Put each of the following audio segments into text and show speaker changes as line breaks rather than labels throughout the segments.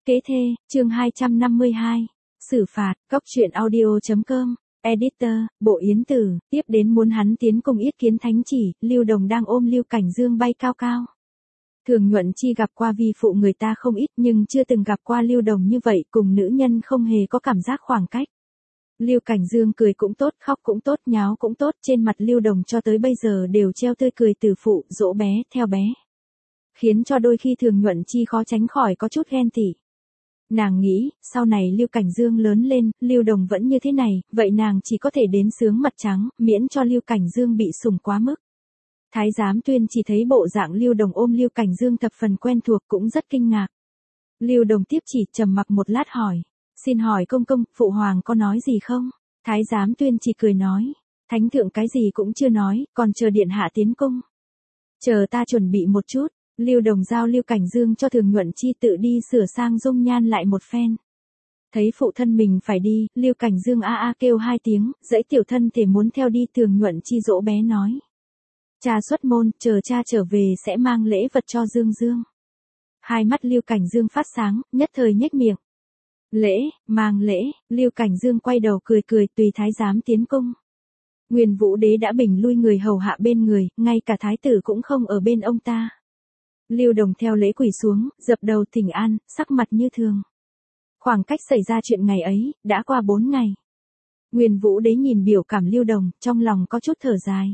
Kế thê, chương 252. Xử phạt, cóc truyện audio.com. Editor, Bộ Yến Tử, tiếp đến muốn hắn tiến cùng yết kiến thánh chỉ, Lưu Đồng đang ôm Lưu Cảnh Dương bay cao cao. Thường Nhuận Chi gặp qua vi phụ người ta không ít nhưng chưa từng gặp qua Lưu Đồng như vậy, cùng nữ nhân không hề có cảm giác khoảng cách. Lưu Cảnh Dương cười cũng tốt, khóc cũng tốt, nháo cũng tốt, trên mặt Lưu Đồng cho tới bây giờ đều treo tươi cười từ phụ, dỗ bé, theo bé. Khiến cho đôi khi Thường Nhuận Chi khó tránh khỏi có chút ghen tị. Nàng nghĩ, sau này Lưu Cảnh Dương lớn lên, Lưu Đồng vẫn như thế này, vậy nàng chỉ có thể đến sướng mặt trắng, miễn cho Lưu Cảnh Dương bị sủng quá mức. Thái giám Tuyên chỉ thấy bộ dạng Lưu Đồng ôm Lưu Cảnh Dương thập phần quen thuộc cũng rất kinh ngạc. Lưu Đồng tiếp chỉ trầm mặc một lát hỏi, xin hỏi công công, phụ hoàng có nói gì không? Thái giám Tuyên chỉ cười nói, thánh thượng cái gì cũng chưa nói, còn chờ điện hạ tiến cung. Chờ ta chuẩn bị một chút. Lưu Đồng giao Lưu Cảnh Dương cho Thường Nhuận Chi tự đi sửa sang dung nhan lại một phen. Thấy phụ thân mình phải đi, Lưu Cảnh Dương a a kêu hai tiếng, dãy tiểu thân thể muốn theo đi. Thường Nhuận Chi dỗ bé nói. Cha xuất môn, chờ cha trở về sẽ mang lễ vật cho Dương Dương. Hai mắt Lưu Cảnh Dương phát sáng, nhất thời nhếch miệng. Lễ, mang lễ, Lưu Cảnh Dương quay đầu cười cười tùy thái giám tiến cung. Nguyên Vũ Đế đã bình lui người hầu hạ bên người, ngay cả thái tử cũng không ở bên ông ta. Lưu Đồng theo lễ quỳ xuống, dập đầu thỉnh an, sắc mặt như thường. Khoảng cách xảy ra chuyện ngày ấy, đã qua 4 ngày. Nguyên Vũ Đế nhìn biểu cảm Lưu Đồng, trong lòng có chút thở dài.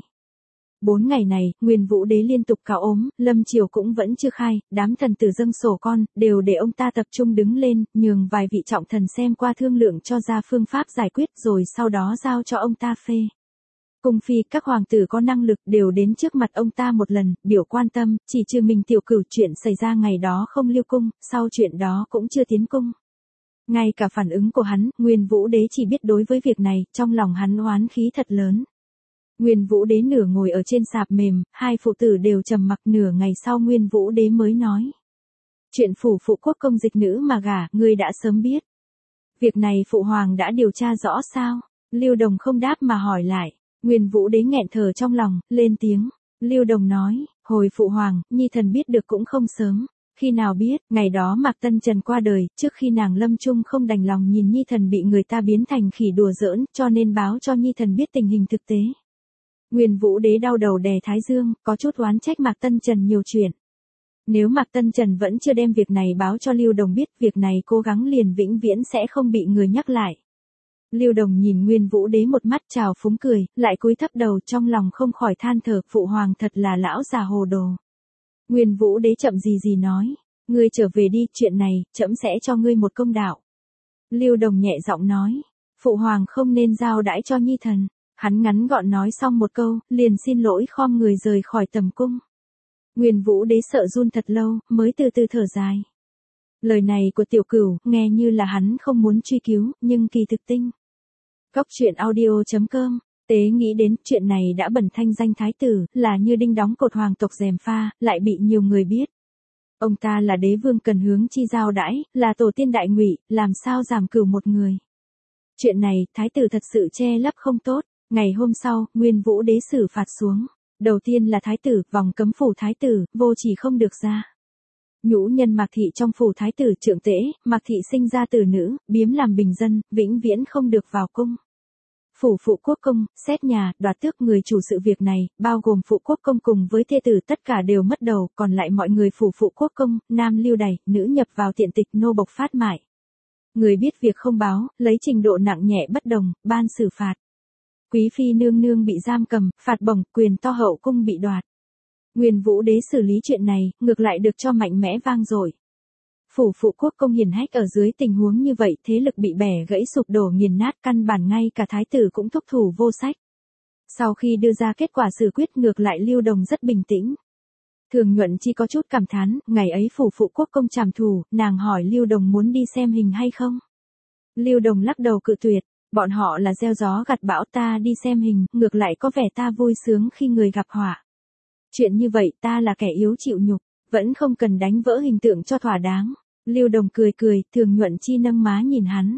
4 ngày này, Nguyên Vũ Đế liên tục cáo ốm, lâm triều cũng vẫn chưa khai, đám thần tử dâng sổ con, đều để ông ta tập trung đứng lên, nhường vài vị trọng thần xem qua thương lượng cho ra phương pháp giải quyết rồi sau đó giao cho ông ta phê. Cung phi các hoàng tử có năng lực đều đến trước mặt ông ta một lần, biểu quan tâm, chỉ trừ mình Tiểu Cửu chuyện xảy ra ngày đó không lưu cung, sau chuyện đó cũng chưa tiến cung. Ngay cả phản ứng của hắn, Nguyên Vũ Đế chỉ biết đối với việc này, trong lòng hắn oán khí thật lớn. Nguyên Vũ Đế nửa ngồi ở trên sạp mềm, hai phụ tử đều trầm mặc. Nửa ngày sau Nguyên Vũ Đế mới nói. Chuyện phủ phụ quốc công dịch nữ mà gả, ngươi đã sớm biết. Việc này phụ hoàng đã điều tra rõ sao? Lưu Đồng không đáp mà hỏi lại. Nguyên Vũ Đế nghẹn thở trong lòng, lên tiếng. Lưu Đồng nói, hồi phụ hoàng, nhi thần biết được cũng không sớm. Khi nào biết, ngày đó Mạc Tân Trần qua đời, trước khi nàng lâm chung không đành lòng nhìn nhi thần bị người ta biến thành khỉ đùa giỡn, cho nên báo cho nhi thần biết tình hình thực tế. Nguyên Vũ Đế đau đầu đè thái dương, có chút oán trách Mạc Tân Trần nhiều chuyện. Nếu Mạc Tân Trần vẫn chưa đem việc này báo cho Lưu Đồng biết, việc này cố gắng liền vĩnh viễn sẽ không bị người nhắc lại. Lưu Đồng nhìn Nguyên Vũ Đế một mắt trào phúng cười, lại cúi thấp đầu, trong lòng không khỏi than thở, phụ hoàng thật là lão già hồ đồ. Nguyên Vũ Đế chậm gì nói, ngươi trở về đi, chuyện này, trẫm sẽ cho ngươi một công đạo. Lưu Đồng nhẹ giọng nói, phụ hoàng không nên giao đãi cho nhi thần. Hắn ngắn gọn nói xong một câu, liền xin lỗi khom người rời khỏi tầm cung. Nguyên Vũ Đế sợ run thật lâu, mới từ từ thở dài. Lời này của Tiểu Cửu, nghe như là hắn không muốn truy cứu, nhưng kỳ thực tinh. Cóc truyện audio.com. Tế nghĩ đến chuyện này đã bẩn thanh danh thái tử, là như đinh đóng cột hoàng tộc Gièm Pha, lại bị nhiều người biết. Ông ta là đế vương cần hướng chi giao đãi, là tổ tiên đại Ngụy, làm sao giảm cửu một người. Chuyện này, thái tử thật sự che lấp không tốt. Ngày hôm sau, Nguyên Vũ Đế xử phạt xuống. Đầu tiên là thái tử, vòng cấm phủ thái tử, vô chỉ không được ra. Nhũ nhân Mạc Thị trong phủ thái tử trượng tễ, Mạc Thị sinh ra tử nữ, biếm làm bình dân, vĩnh viễn không được vào cung. Phủ phụ quốc công, xét nhà, đoạt tước người chủ sự việc này, bao gồm phụ quốc công cùng với thê tử tất cả đều mất đầu, còn lại mọi người phủ phụ quốc công, nam lưu đày, nữ nhập vào tiện tịch nô bộc phát mại. Người biết việc không báo, lấy trình độ nặng nhẹ bất đồng, ban xử phạt. Quý phi nương nương bị giam cầm, phạt bổng, quyền to hậu cung bị đoạt. Nguyên Vũ Đế xử lý chuyện này, ngược lại được cho mạnh mẽ vang dội. Phủ phụ quốc công hiển hách ở dưới tình huống như vậy, thế lực bị bẻ gãy sụp đổ nghiền nát, căn bản ngay cả thái tử cũng thúc thủ vô sách. Sau khi đưa ra kết quả xử quyết, ngược lại Lưu Đồng rất bình tĩnh. Thường Nhuận Chi có chút cảm thán, ngày ấy phủ phụ quốc công trảm thù, nàng hỏi Lưu Đồng muốn đi xem hình hay không. Lưu Đồng lắc đầu cự tuyệt. Bọn họ là gieo gió gặt bão, ta đi xem hình, ngược lại có vẻ ta vui sướng khi người gặp họa. Chuyện như vậy ta là kẻ yếu chịu nhục, vẫn không cần đánh vỡ hình tượng cho thỏa đáng. Lưu Đồng cười, Thường Nhuận Chi nâng má nhìn hắn.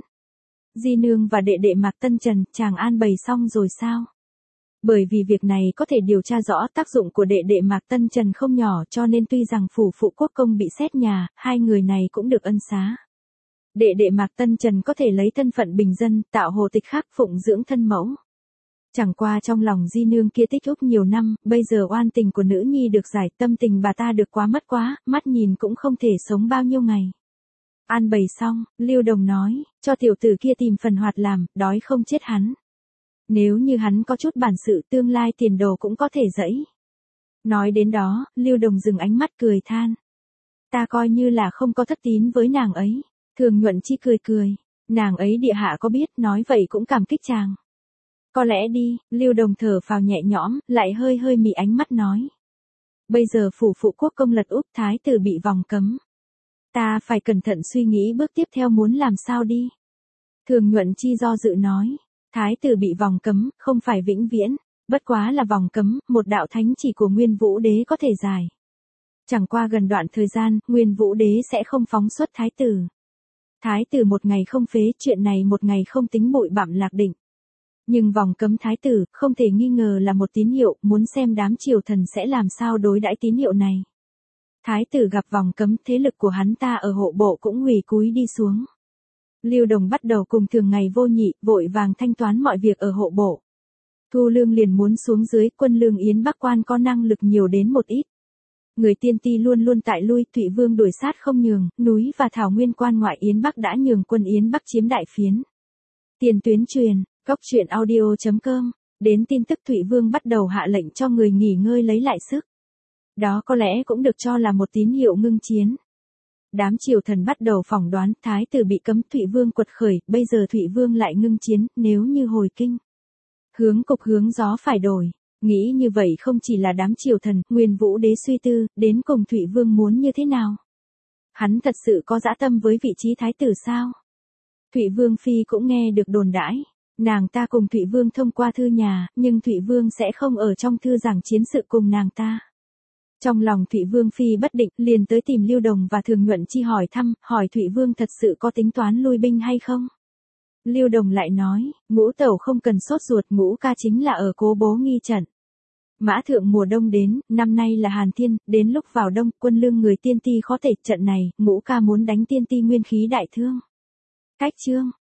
Di nương và đệ đệ Mạc Tân Trần, chàng an bày xong rồi sao? Bởi vì việc này có thể điều tra rõ tác dụng của đệ đệ Mạc Tân Trần không nhỏ, cho nên tuy rằng phủ phụ quốc công bị xét nhà, hai người này cũng được ân xá. Đệ đệ Mạc Tân Trần có thể lấy thân phận bình dân, tạo hồ tịch khác phụng dưỡng thân mẫu. Chẳng qua trong lòng di nương kia tích úc nhiều năm, bây giờ oan tình của nữ nhi được giải, tâm tình bà ta được quá mất quá, mắt nhìn cũng không thể sống bao nhiêu ngày. An bày xong, Lưu Đồng nói, cho tiểu tử kia tìm phần hoạt làm, đói không chết hắn. Nếu như hắn có chút bản sự tương lai tiền đồ cũng có thể dẫy. Nói đến đó, Lưu Đồng dừng ánh mắt cười than. Ta coi như là không có thất tín với nàng ấy. Thường Nhuận Chi cười cười. Nàng ấy địa hạ có biết, nói vậy cũng cảm kích chàng. Có lẽ đi, Lưu Đồng thở phào nhẹ nhõm, lại hơi hơi mị ánh mắt nói. Bây giờ phủ phụ quốc công lật úp thái tử bị vòng cấm. Ta phải cẩn thận suy nghĩ bước tiếp theo muốn làm sao đi. Thường Nhuận Chi do dự nói. Thái tử bị vòng cấm, không phải vĩnh viễn. Bất quá là vòng cấm, một đạo thánh chỉ của Nguyên Vũ Đế có thể giải. Chẳng qua gần đoạn thời gian, Nguyên Vũ Đế sẽ không phóng xuất thái tử. Thái tử một ngày không phế, chuyện này một ngày không tính bụi bặm lạc định. Nhưng vòng cấm thái tử, không thể nghi ngờ là một tín hiệu, muốn xem đám triều thần sẽ làm sao đối đãi tín hiệu này. Thái tử gặp vòng cấm, thế lực của hắn ta ở hộ bộ cũng hủy cúi đi xuống. Lưu Đồng bắt đầu cùng thường ngày vô nhị, vội vàng thanh toán mọi việc ở hộ bộ. Thu lương liền muốn xuống dưới, quân lương Yến Bắc quan có năng lực nhiều đến một ít. Người tiên ti luôn luôn tại lui, Thụy Vương đuổi sát không nhường, núi và thảo nguyên quan ngoại Yến Bắc đã nhường quân Yến Bắc chiếm đại phiến. Tiền tuyến truyền, góc truyện audio.com, đến tin tức Thụy Vương bắt đầu hạ lệnh cho người nghỉ ngơi lấy lại sức. Đó có lẽ cũng được cho là một tín hiệu ngưng chiến. Đám triều thần bắt đầu phỏng đoán thái tử bị cấm, Thụy Vương quật khởi, bây giờ Thụy Vương lại ngưng chiến, nếu như hồi kinh. Hướng cục hướng gió phải đổi. Nghĩ như vậy không chỉ là đám triều thần, Nguyên Vũ Đế suy tư, đến cùng Thụy Vương muốn như thế nào? Hắn thật sự có dã tâm với vị trí thái tử sao? Thụy Vương Phi cũng nghe được đồn đãi. Nàng ta cùng Thụy Vương thông qua thư nhà, nhưng Thụy Vương sẽ không ở trong thư giảng chiến sự cùng nàng ta. Trong lòng Thụy Vương Phi bất định, liền tới tìm Lưu Đồng và Thường Nhuận Chi hỏi thăm, hỏi Thụy Vương thật sự có tính toán lui binh hay không? Lưu Đồng lại nói, Ngũ tẩu không cần sốt ruột, Ngũ ca chính là ở Cố Bố nghi trận. Mã thượng mùa đông đến, năm nay là Hàn Thiên, đến lúc vào đông, quân lương người tiên ti khó thể, trận này, Ngũ ca muốn đánh tiên ti nguyên khí đại thương. Cách chương.